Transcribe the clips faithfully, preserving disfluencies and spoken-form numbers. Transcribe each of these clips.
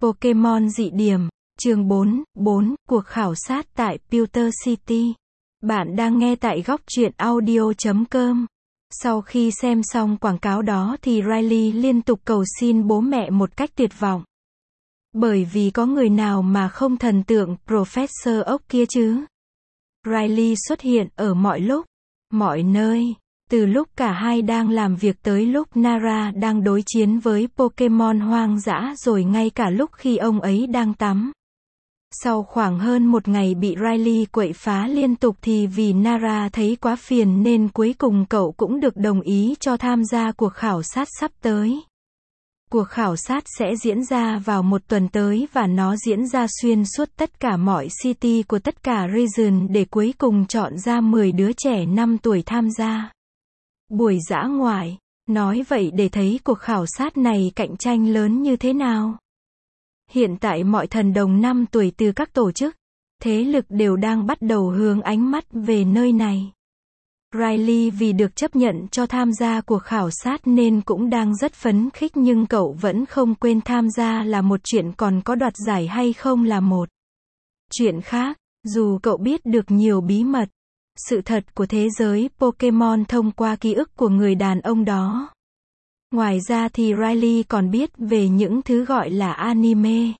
Pokemon dị điểm, chương bốn, bốn, cuộc khảo sát tại Pewter City. Bạn đang nghe tại góc truyện audio chấm com. Sau khi xem xong quảng cáo đó thì Riley liên tục cầu xin bố mẹ một cách tuyệt vọng. Bởi vì có người nào mà không thần tượng Professor Oak kia chứ? Riley xuất hiện ở mọi lúc, mọi nơi. Từ lúc cả hai đang làm việc tới lúc Nara đang đối chiến với Pokemon hoang dã, rồi ngay cả lúc khi ông ấy đang tắm. Sau khoảng hơn một ngày bị Riley quậy phá liên tục thì vì Nara thấy quá phiền nên cuối cùng cậu cũng được đồng ý cho tham gia cuộc khảo sát sắp tới. Cuộc khảo sát sẽ diễn ra vào một tuần tới và nó diễn ra xuyên suốt tất cả mọi city của tất cả region để cuối cùng chọn ra mười đứa trẻ năm tuổi tham gia. Buổi dã ngoại, nói vậy để thấy cuộc khảo sát này cạnh tranh lớn như thế nào. Hiện tại mọi thần đồng năm tuổi từ các tổ chức, thế lực đều đang bắt đầu hướng ánh mắt về nơi này. Riley vì được chấp nhận cho tham gia cuộc khảo sát nên cũng đang rất phấn khích, nhưng cậu vẫn không quên tham gia là một chuyện, còn có đoạt giải hay không là một chuyện khác. Dù cậu biết được nhiều bí mật, sự thật của thế giới Pokemon thông qua ký ức của người đàn ông đó. Ngoài ra thì Riley còn biết về những thứ gọi là anime,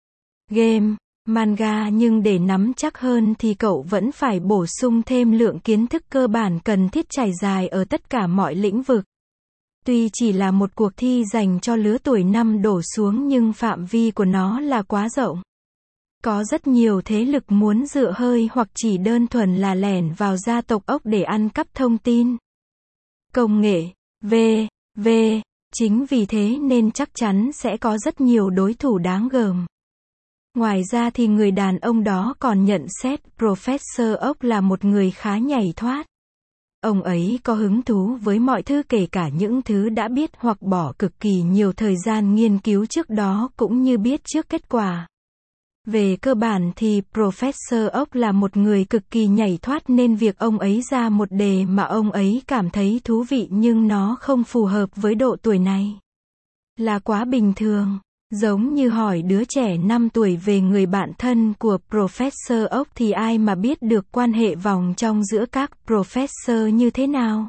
game, manga, nhưng để nắm chắc hơn thì cậu vẫn phải bổ sung thêm lượng kiến thức cơ bản cần thiết trải dài ở tất cả mọi lĩnh vực. Tuy chỉ là một cuộc thi dành cho lứa tuổi năm đổ xuống nhưng phạm vi của nó là quá rộng. Có rất nhiều thế lực muốn dựa hơi hoặc chỉ đơn thuần là lẻn vào gia tộc ốc để ăn cắp thông tin, công nghệ, vân vân Chính vì thế nên chắc chắn sẽ có rất nhiều đối thủ đáng gờm. Ngoài ra thì người đàn ông đó còn nhận xét Professor Oak là một người khá nhảy thoát. Ông ấy có hứng thú với mọi thứ, kể cả những thứ đã biết hoặc bỏ cực kỳ nhiều thời gian nghiên cứu trước đó cũng như biết trước kết quả. Về cơ bản thì Professor Oak là một người cực kỳ nhảy thoát, nên việc ông ấy ra một đề mà ông ấy cảm thấy thú vị nhưng nó không phù hợp với độ tuổi này là quá bình thường. Giống như hỏi đứa trẻ năm tuổi về người bạn thân của Professor Oak thì ai mà biết được quan hệ vòng trong giữa các professor như thế nào.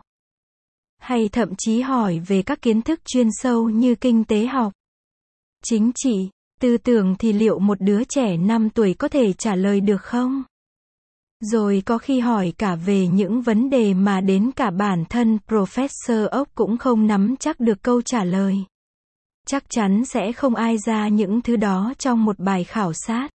Hay thậm chí hỏi về các kiến thức chuyên sâu như kinh tế học, chính trị, tư tưởng thì liệu một đứa trẻ năm tuổi có thể trả lời được không? Rồi có khi hỏi cả về những vấn đề mà đến cả bản thân Professor Oak cũng không nắm chắc được câu trả lời. Chắc chắn sẽ không ai ra những thứ đó trong một bài khảo sát.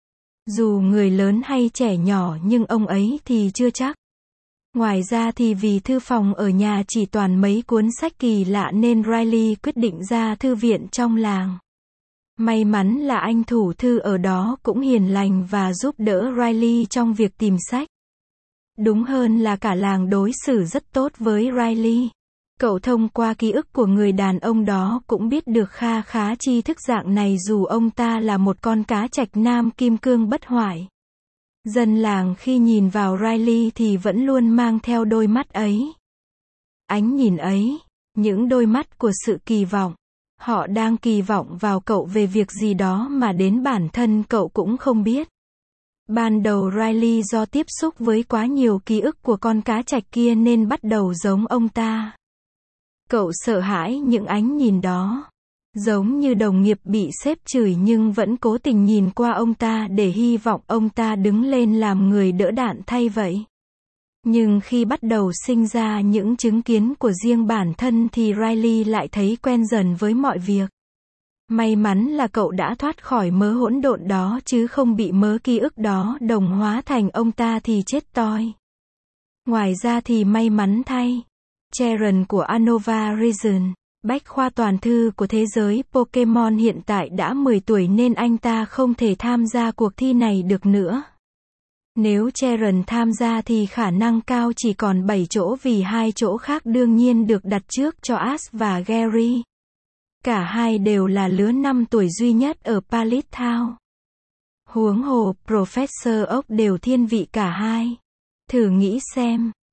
Dù người lớn hay trẻ nhỏ nhưng ông ấy thì chưa chắc. Ngoài ra thì vì thư phòng ở nhà chỉ toàn mấy cuốn sách kỳ lạ nên Riley quyết định ra thư viện trong làng. May mắn là anh thủ thư ở đó cũng hiền lành và giúp đỡ Riley trong việc tìm sách. Đúng hơn là cả làng đối xử rất tốt với Riley. Cậu thông qua ký ức của người đàn ông đó cũng biết được kha khá tri thức dạng này, dù ông ta là một con cá trạch nam kim cương bất hoại. Dân làng khi nhìn vào Riley thì vẫn luôn mang theo đôi mắt ấy. Ánh nhìn ấy, những đôi mắt của sự kỳ vọng. Họ đang kỳ vọng vào cậu về việc gì đó mà đến bản thân cậu cũng không biết. Ban đầu Riley do tiếp xúc với quá nhiều ký ức của con cá trạch kia nên bắt đầu giống ông ta. Cậu sợ hãi những ánh nhìn đó. Giống như đồng nghiệp bị sếp chửi nhưng vẫn cố tình nhìn qua ông ta để hy vọng ông ta đứng lên làm người đỡ đạn thay vậy. Nhưng khi bắt đầu sinh ra những chứng kiến của riêng bản thân thì Riley lại thấy quen dần với mọi việc. May mắn là cậu đã thoát khỏi mớ hỗn độn đó chứ không bị mớ ký ức đó đồng hóa thành ông ta thì chết toi. Ngoài ra thì may mắn thay, Sharon của Unova Region, bách khoa toàn thư của thế giới Pokemon hiện tại đã mười tuổi nên anh ta không thể tham gia cuộc thi này được nữa. Nếu Sharon tham gia thì khả năng cao chỉ còn bảy chỗ vì hai chỗ khác đương nhiên được đặt trước cho Ash và Gary. Cả hai đều là lứa năm tuổi duy nhất ở Pallet Town. Huống hồ Professor Oak đều thiên vị cả hai. Thử nghĩ xem,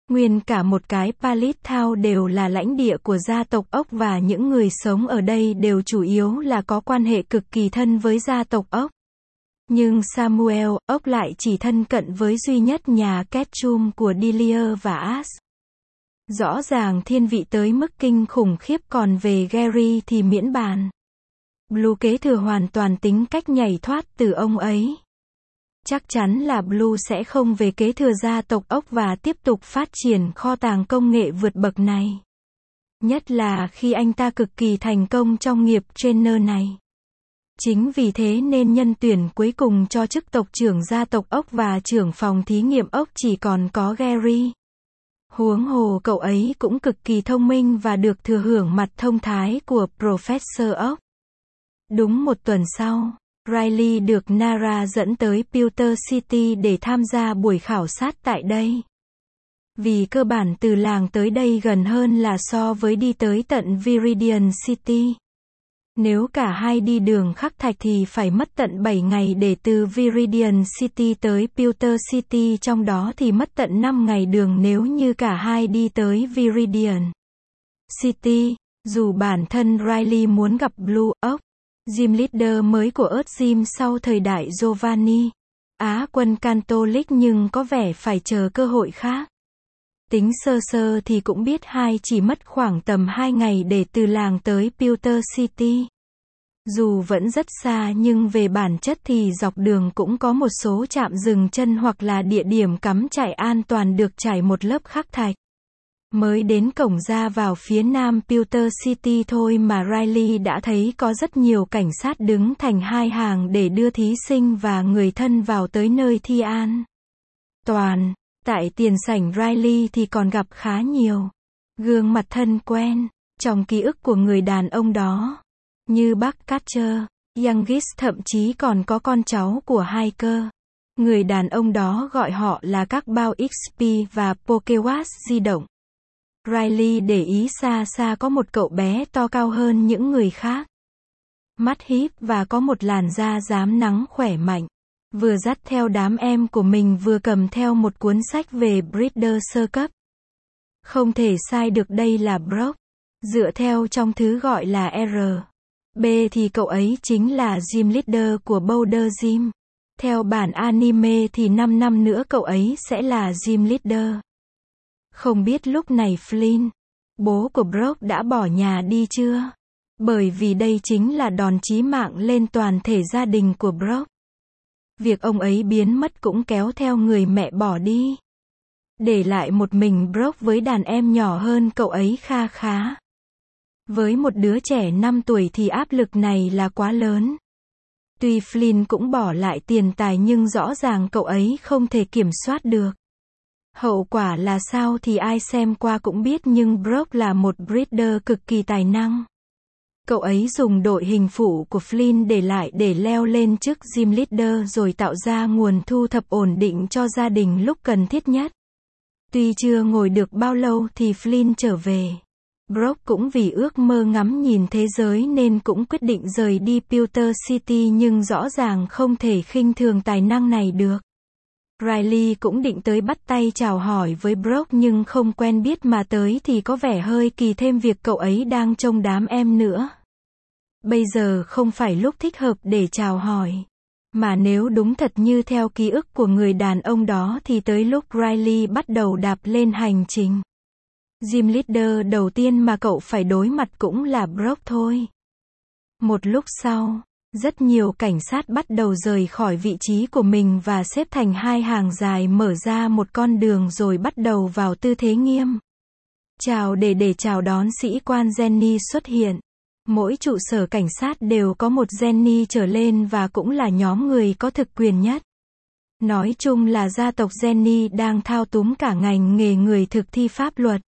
Nguyên cả một cái Pallet Town đều là lãnh địa của gia tộc ốc và những người sống ở đây đều chủ yếu là có quan hệ cực kỳ thân với gia tộc ốc. Nhưng Samuel, ốc lại chỉ thân cận với duy nhất nhà Ketchum của Delia và Ash. Rõ ràng thiên vị tới mức kinh khủng khiếp, còn về Gary thì miễn bàn. Blue kế thừa hoàn toàn tính cách nhảy thoát từ ông ấy. Chắc chắn là Blue sẽ không về kế thừa gia tộc ốc và tiếp tục phát triển kho tàng công nghệ vượt bậc này. Nhất là khi anh ta cực kỳ thành công trong nghiệp trainer này. Chính vì thế nên nhân tuyển cuối cùng cho chức tộc trưởng gia tộc ốc và trưởng phòng thí nghiệm ốc chỉ còn có Gary. Huống hồ cậu ấy cũng cực kỳ thông minh và được thừa hưởng mặt thông thái của Professor ốc. Đúng một tuần sau, Riley được Nara dẫn tới Pewter City để tham gia buổi khảo sát tại đây. Vì cơ bản từ làng tới đây gần hơn là so với đi tới tận Viridian City. Nếu cả hai đi đường khắc thạch thì phải mất tận bảy ngày để từ Viridian City tới Pewter City, trong đó thì mất tận năm ngày đường nếu như cả hai đi tới Viridian City. Dù bản thân Riley muốn gặp Blue Oak, gym leader mới của Earth Gym sau thời đại Giovanni, Á quân Catholic, nhưng có vẻ phải chờ cơ hội khác. Tính sơ sơ thì cũng biết hai chỉ mất khoảng tầm hai ngày để từ làng tới Pewter City. Dù vẫn rất xa nhưng về bản chất thì dọc đường cũng có một số trạm dừng chân hoặc là địa điểm cắm trại an toàn được trải một lớp khắc thạch. Mới đến cổng ra vào phía nam Pewter City thôi mà Riley đã thấy có rất nhiều cảnh sát đứng thành hai hàng để đưa thí sinh và người thân vào tới nơi thi an toàn. Tại tiền sảnh Riley thì còn gặp khá nhiều gương mặt thân quen trong ký ức của người đàn ông đó, như bác Catcher, Youngis, thậm chí còn có con cháu của Hiker. Người đàn ông đó gọi họ là các bao ích pê và Pokewatch di động. Riley để ý xa xa có một cậu bé to cao hơn những người khác, mắt híp và có một làn da rám nắng khỏe mạnh. Vừa dắt theo đám em của mình vừa cầm theo một cuốn sách về breeder sơ cấp. Không thể sai được, đây là Brock. Dựa theo trong thứ gọi là R B thì cậu ấy chính là gym leader của Boulder Gym. Theo bản anime thì năm năm nữa cậu ấy sẽ là gym leader. Không biết lúc này Flynn, bố của Brock, đã bỏ nhà đi chưa? Bởi vì đây chính là đòn chí mạng lên toàn thể gia đình của Brock. Việc ông ấy biến mất cũng kéo theo người mẹ bỏ đi, để lại một mình Brock với đàn em nhỏ hơn cậu ấy kha khá. Với một đứa trẻ năm tuổi thì áp lực này là quá lớn. Tuy Flynn cũng bỏ lại tiền tài nhưng rõ ràng cậu ấy không thể kiểm soát được. Hậu quả là sao thì ai xem qua cũng biết, nhưng Brock là một breeder cực kỳ tài năng. Cậu ấy dùng đội hình phụ của Flynn để lại để leo lên chức gym leader rồi tạo ra nguồn thu thập ổn định cho gia đình lúc cần thiết nhất. Tuy chưa ngồi được bao lâu thì Flynn trở về. Brock cũng vì ước mơ ngắm nhìn thế giới nên cũng quyết định rời đi Pewter City, nhưng rõ ràng không thể khinh thường tài năng này được. Riley cũng định tới bắt tay chào hỏi với Brock nhưng không quen biết mà tới thì có vẻ hơi kỳ, thêm việc cậu ấy đang trông đám em nữa. Bây giờ không phải lúc thích hợp để chào hỏi. Mà nếu đúng thật như theo ký ức của người đàn ông đó thì tới lúc Riley bắt đầu đạp lên hành trình gym leader đầu tiên mà cậu phải đối mặt cũng là Brock thôi. Một lúc sau, rất nhiều cảnh sát bắt đầu rời khỏi vị trí của mình và xếp thành hai hàng dài, mở ra một con đường rồi bắt đầu vào tư thế nghiêm chào để để chào đón sĩ quan Jenny xuất hiện. Mỗi trụ sở cảnh sát đều có một Jenny trở lên và cũng là nhóm người có thực quyền nhất. Nói chung là gia tộc Jenny đang thao túng cả ngành nghề người thực thi pháp luật.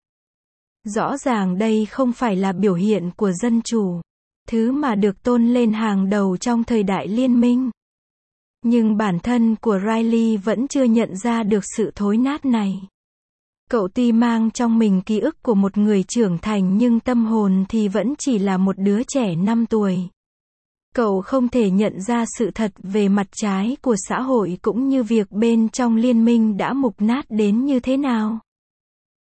Rõ ràng đây không phải là biểu hiện của dân chủ, thứ mà được tôn lên hàng đầu trong thời đại liên minh. Nhưng bản thân của Riley vẫn chưa nhận ra được sự thối nát này. Cậu tuy mang trong mình ký ức của một người trưởng thành nhưng tâm hồn thì vẫn chỉ là một đứa trẻ năm tuổi. Cậu không thể nhận ra sự thật về mặt trái của xã hội cũng như việc bên trong liên minh đã mục nát đến như thế nào.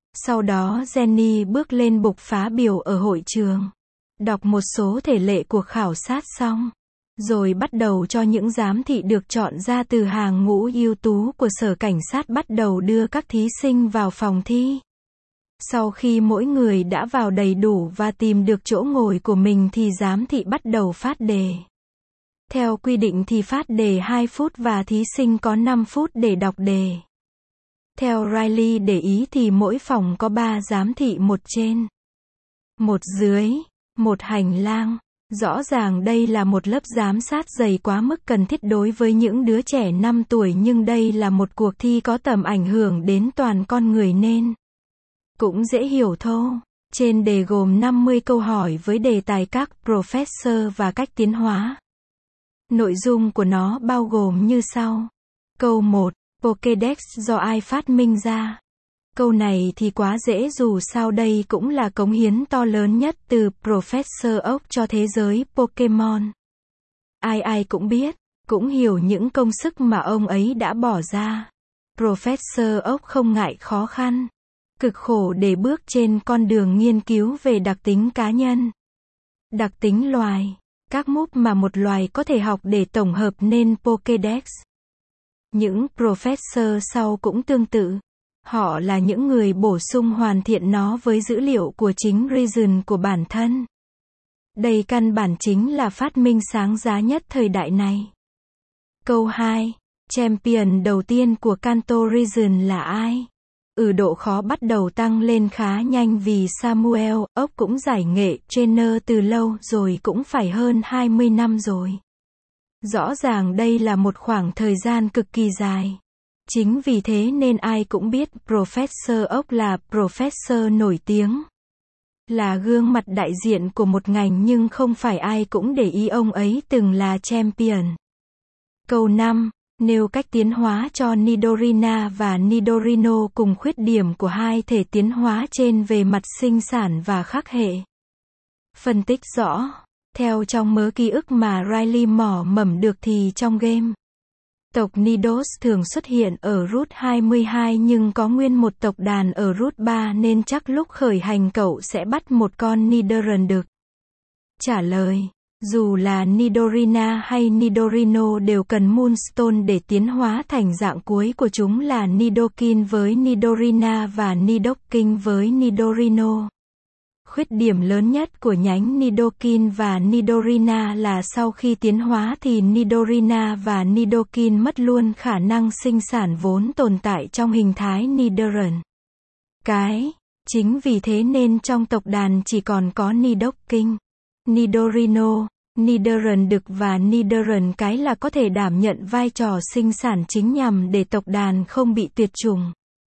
Sau đó Jenny bước lên bục phá biểu ở hội trường. Đọc một số thể lệ cuộc khảo sát xong. Rồi bắt đầu cho những giám thị được chọn ra từ hàng ngũ ưu tú của sở cảnh sát bắt đầu đưa các thí sinh vào phòng thi. Sau khi mỗi người đã vào đầy đủ và tìm được chỗ ngồi của mình thì giám thị bắt đầu phát đề. Theo quy định thì phát đề hai phút và thí sinh có năm phút để đọc đề. Theo Riley để ý thì mỗi phòng có ba giám thị, một trên, một dưới, một hành lang. Rõ ràng đây là một lớp giám sát dày quá mức cần thiết đối với những đứa trẻ năm tuổi, nhưng đây là một cuộc thi có tầm ảnh hưởng đến toàn con người nên cũng dễ hiểu thôi. Trên đề gồm năm mươi câu hỏi với đề tài các professor và cách tiến hóa. Nội dung của nó bao gồm như sau. Câu một. Pokédex do ai phát minh ra? Câu này thì quá dễ, dù sao đây cũng là cống hiến to lớn nhất từ Professor Oak cho thế giới Pokemon. Ai ai cũng biết, cũng hiểu những công sức mà ông ấy đã bỏ ra. Professor Oak không ngại khó khăn, cực khổ để bước trên con đường nghiên cứu về đặc tính cá nhân, đặc tính loài, các move mà một loài có thể học để tổng hợp nên Pokédex. Những professor sau cũng tương tự. Họ là những người bổ sung hoàn thiện nó với dữ liệu của chính Reason của bản thân. Đây căn bản chính là phát minh sáng giá nhất thời đại này. Câu hai. Champion đầu tiên của Kanto Reason là ai? Ừ, độ khó bắt đầu tăng lên khá nhanh vì Samuel Oak cũng giải nghệ trainer từ lâu rồi, cũng phải hơn hai mươi năm rồi. Rõ ràng đây là một khoảng thời gian cực kỳ dài. Chính vì thế nên ai cũng biết Professor Oak là professor nổi tiếng, là gương mặt đại diện của một ngành, nhưng không phải ai cũng để ý ông ấy từng là champion. Câu năm. Nêu cách tiến hóa cho Nidorina và Nidorino cùng khuyết điểm của hai thể tiến hóa trên về mặt sinh sản và khắc hệ. Phân tích rõ. Theo trong mớ ký ức mà Riley mò mẫm được thì trong game, tộc Nidos thường xuất hiện ở Route hai mươi hai nhưng có nguyên một tộc đàn ở Route ba nên chắc lúc khởi hành cậu sẽ bắt một con Nidoran được. Trả lời. Dù là Nidorina hay Nidorino đều cần Moonstone để tiến hóa thành dạng cuối của chúng là Nidoking với Nidorina và Nidoking với Nidorino. Khuyết điểm lớn nhất của nhánh Nidoking và Nidorina là sau khi tiến hóa thì Nidorina và Nidoking mất luôn khả năng sinh sản vốn tồn tại trong hình thái Nidoran. Cái. Chính vì thế nên trong tộc đàn chỉ còn có Nidoking, Nidorino, Nidoran đực và Nidoran cái là có thể đảm nhận vai trò sinh sản chính nhằm để tộc đàn không bị tuyệt chủng.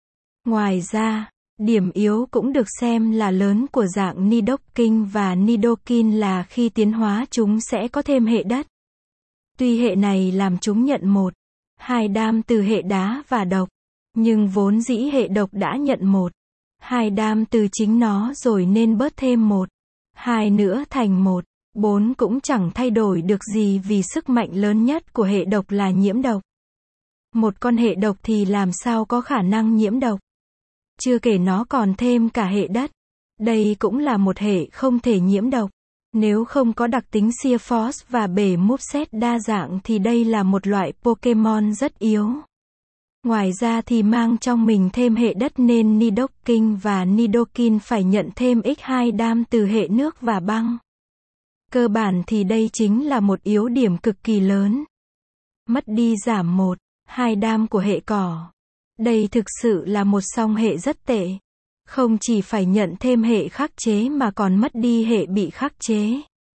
Ngoài ra, điểm yếu cũng được xem là lớn của dạng Nidoking và Nidoking là khi tiến hóa chúng sẽ có thêm hệ đất. Tuy hệ này làm chúng nhận một, hai đam từ hệ đá và độc, nhưng vốn dĩ hệ độc đã nhận một, hai đam từ chính nó rồi nên bớt thêm một, hai nữa thành một, bốn cũng chẳng thay đổi được gì vì sức mạnh lớn nhất của hệ độc là nhiễm độc. Một con hệ độc thì làm sao có khả năng nhiễm độc? Chưa kể nó còn thêm cả hệ đất. Đây cũng là một hệ không thể nhiễm độc. Nếu không có đặc tính Sheer Force và bể moveset đa dạng thì đây là một loại Pokemon rất yếu. Ngoài ra thì mang trong mình thêm hệ đất nên Nidoking và Nidoking phải nhận thêm nhân hai đam từ hệ nước và băng. Cơ bản thì đây chính là một yếu điểm cực kỳ lớn. Mất đi giảm một, hai đam của hệ cỏ. Đây thực sự là một song hệ rất tệ. Không chỉ phải nhận thêm hệ khắc chế mà còn mất đi hệ bị khắc chế.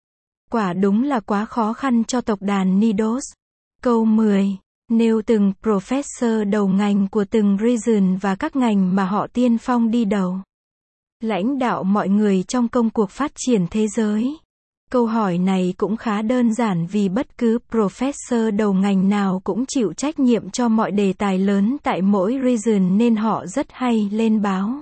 Quả đúng là quá khó khăn cho tộc đàn Nidos. Câu mười. Nêu từng professor đầu ngành của từng region và các ngành mà họ tiên phong đi đầu, lãnh đạo mọi người trong công cuộc phát triển thế giới. Câu hỏi này cũng khá đơn giản vì bất cứ professor đầu ngành nào cũng chịu trách nhiệm cho mọi đề tài lớn tại mỗi region nên họ rất hay lên báo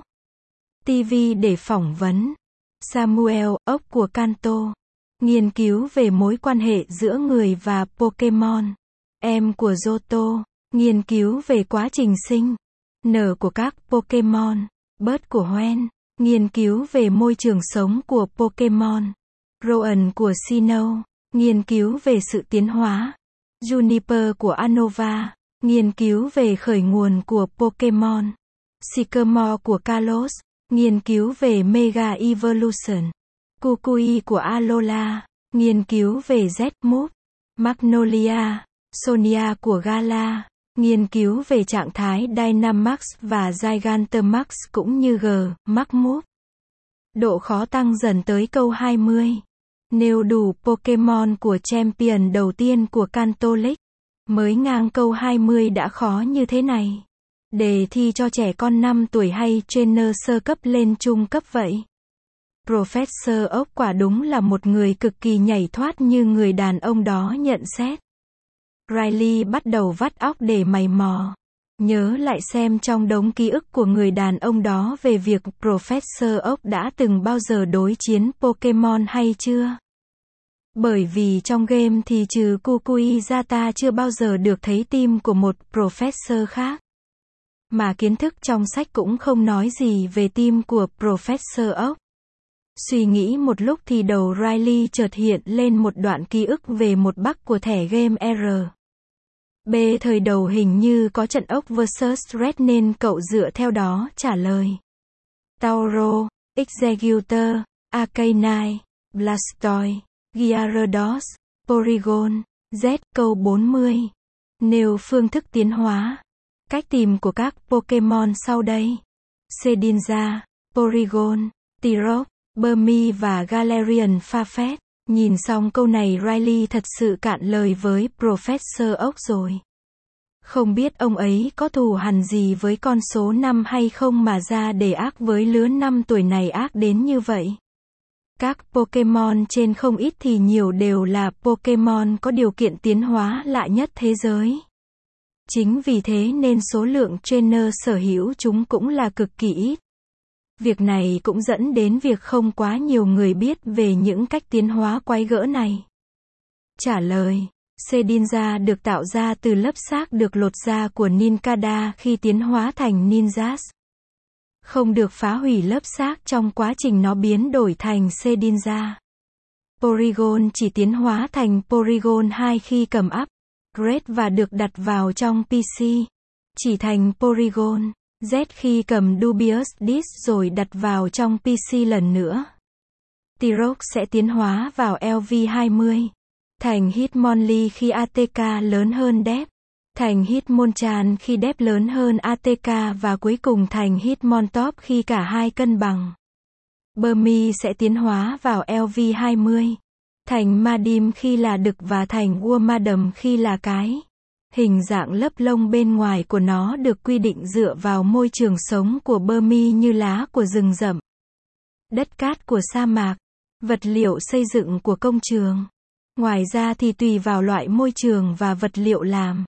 ti vi để phỏng vấn. Samuel Oak của Kanto nghiên cứu về mối quan hệ giữa người và Pokemon. Em của Johto nghiên cứu về quá trình sinh nở của các Pokemon. Bert của Hoenn, nghiên cứu về môi trường sống của Pokemon. Rowan của Sinnoh, nghiên cứu về sự tiến hóa. Juniper của Unova, nghiên cứu về khởi nguồn của Pokemon. Sycamore của Kalos, nghiên cứu về Mega Evolution. Kukui của Alola, nghiên cứu về Z-Move. Magnolia, Sonia của Gala, nghiên cứu về trạng thái Dynamax và Gigantamax cũng như G, Maxmove. Độ khó tăng dần tới câu hai mươi. Nêu đủ Pokemon của Champion đầu tiên của Kanto League. Mới ngang câu hai mươi đã khó như thế này. Đề thi cho trẻ con năm tuổi hay trainer sơ cấp lên trung cấp vậy? Professor Oak quả đúng là một người cực kỳ nhảy thoát như người đàn ông đó nhận xét. Riley bắt đầu vắt óc để mày mò. Nhớ lại xem trong đống ký ức của người đàn ông đó về việc Professor Oak đã từng bao giờ đối chiến Pokemon hay chưa? Bởi vì trong game thì trừ Kukui ra ta chưa bao giờ được thấy team của một Professor khác. Mà kiến thức trong sách cũng không nói gì về team của Professor Oak. Suy nghĩ một lúc thì đầu Riley chợt hiện lên một đoạn ký ức về một bug của thẻ game R. B thời đầu hình như có trận Oak versus Red nên cậu dựa theo đó trả lời. Tauro, Executor, Arcanine, Blastoise, Gyarados, Porygon, Z câu bốn mươi. Nêu phương thức tiến hóa. Cách tìm của các Pokemon sau đây. Shedinja, Porygon, Tyrogue, Burmy và Galarian Farfetch. Nhìn xong câu này Riley thật sự cạn lời với Professor Oak rồi. Không biết ông ấy có thù hằn gì với con số năm hay không mà ra để ác với lứa năm tuổi này ác đến như vậy. Các Pokemon trên không ít thì nhiều đều là Pokemon có điều kiện tiến hóa lạ nhất thế giới. Chính vì thế nên số lượng trainer sở hữu chúng cũng là cực kỳ ít. Việc này cũng dẫn đến việc không quá nhiều người biết về những cách tiến hóa quái gở này. Trả lời. Shedinja được tạo ra từ lớp xác được lột ra của Nincada khi tiến hóa thành Ninjas. Không được phá hủy lớp xác trong quá trình nó biến đổi thành Shedinja. Porygon chỉ tiến hóa thành Porygon hai khi cầm upgrade và được đặt vào trong pê xê. Chỉ thành Porygon Z khi cầm Dubious Disc rồi đặt vào trong pê xê lần nữa. Tyrogue sẽ tiến hóa vào L V hai mươi. Thành Hitmonlee khi a tê ca lớn hơn Dep. Thành Hitmonchan khi Dep lớn hơn a tê ca và cuối cùng thành Hitmontop khi cả hai cân bằng. Burmy sẽ tiến hóa vào L V hai mươi. Thành Madim khi là đực và thành Wormadam khi là cái. Hình dạng lớp lông bên ngoài của nó được quy định dựa vào môi trường sống của Burmy như lá của rừng rậm, đất cát của sa mạc, vật liệu xây dựng của công trường. Ngoài ra thì tùy vào loại môi trường và vật liệu làm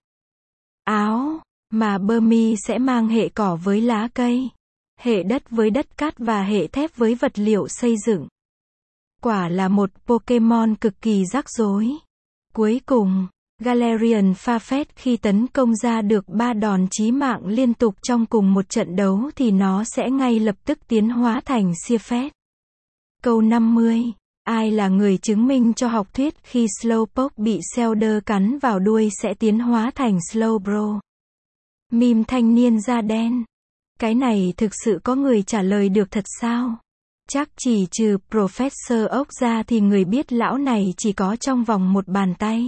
áo, mà Burmy sẽ mang hệ cỏ với lá cây, hệ đất với đất cát và hệ thép với vật liệu xây dựng. Quả là một Pokemon cực kỳ rắc rối. Cuối cùng, Galarian Farfetch khi tấn công ra được ba đòn chí mạng liên tục trong cùng một trận đấu thì nó sẽ ngay lập tức tiến hóa thành Sirfetch'd. Câu năm mươi. Ai là người chứng minh cho học thuyết khi Slowpoke bị Shellder cắn vào đuôi sẽ tiến hóa thành Slowbro? Meme thanh niên da đen. Cái này thực sự có người trả lời được thật sao? Chắc chỉ trừ Professor Oak ra thì người biết lão này chỉ có trong vòng một bàn tay.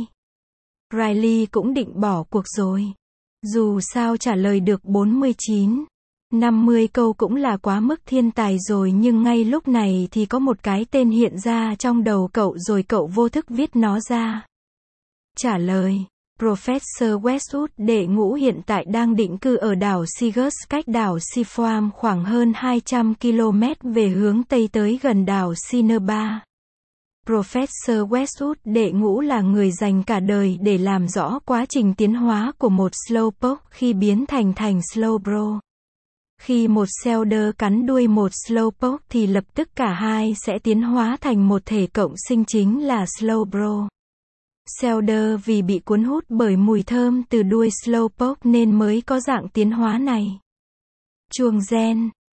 Riley cũng định bỏ cuộc rồi. Dù sao trả lời được bốn mươi chín, năm mươi câu cũng là quá mức thiên tài rồi, nhưng ngay lúc này thì có một cái tên hiện ra trong đầu cậu rồi cậu vô thức viết nó ra. Trả lời. Professor Westwood đệ ngũ hiện tại đang định cư ở đảo Seagus cách đảo Seafoam khoảng hơn hai trăm ki lô mét về hướng Tây tới gần đảo Cinnabar. Professor Westwood đệ ngũ là người dành cả đời để làm rõ quá trình tiến hóa của một Slowpoke khi biến thành thành Slowbro. Khi một Shellder cắn đuôi một Slowpoke thì lập tức cả hai sẽ tiến hóa thành một thể cộng sinh chính là Slowbro. Shellder vì bị cuốn hút bởi mùi thơm từ đuôi Slowpoke nên mới có dạng tiến hóa này. Chuông gen.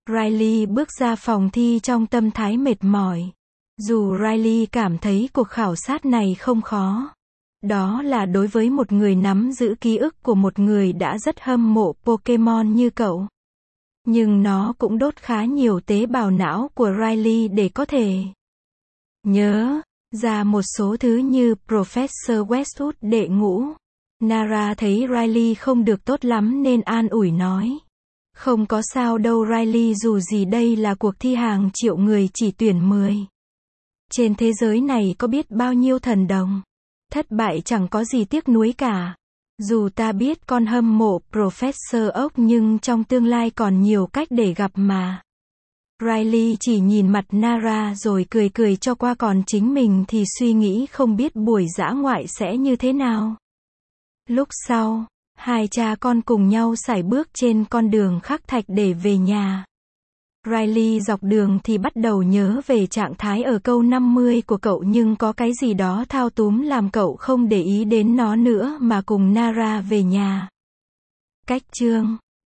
Riley bước ra phòng thi trong tâm thái mệt mỏi. Dù Riley cảm thấy cuộc khảo sát này không khó. Đó là đối với một người nắm giữ ký ức của một người đã rất hâm mộ Pokemon như cậu. Nhưng nó cũng đốt khá nhiều tế bào não của Riley để có thể nhớ ra một số thứ như Professor Westwood đệ ngũ. Nara thấy Riley không được tốt lắm nên an ủi nói. Không có sao đâu Riley, dù gì đây là cuộc thi hàng triệu người chỉ tuyển mười. Trên thế giới này có biết bao nhiêu thần đồng. Thất bại chẳng có gì tiếc nuối cả. Dù ta biết con hâm mộ Professor Oak nhưng trong tương lai còn nhiều cách để gặp mà. Riley chỉ nhìn mặt Nara rồi cười cười cho qua, còn chính mình thì suy nghĩ không biết buổi dã ngoại sẽ như thế nào. Lúc sau, hai cha con cùng nhau sải bước trên con đường khắc thạch để về nhà. Riley dọc đường thì bắt đầu nhớ về trạng thái ở câu năm mươi của cậu, nhưng có cái gì đó thao túng làm cậu không để ý đến nó nữa mà cùng Nara về nhà. Cách chương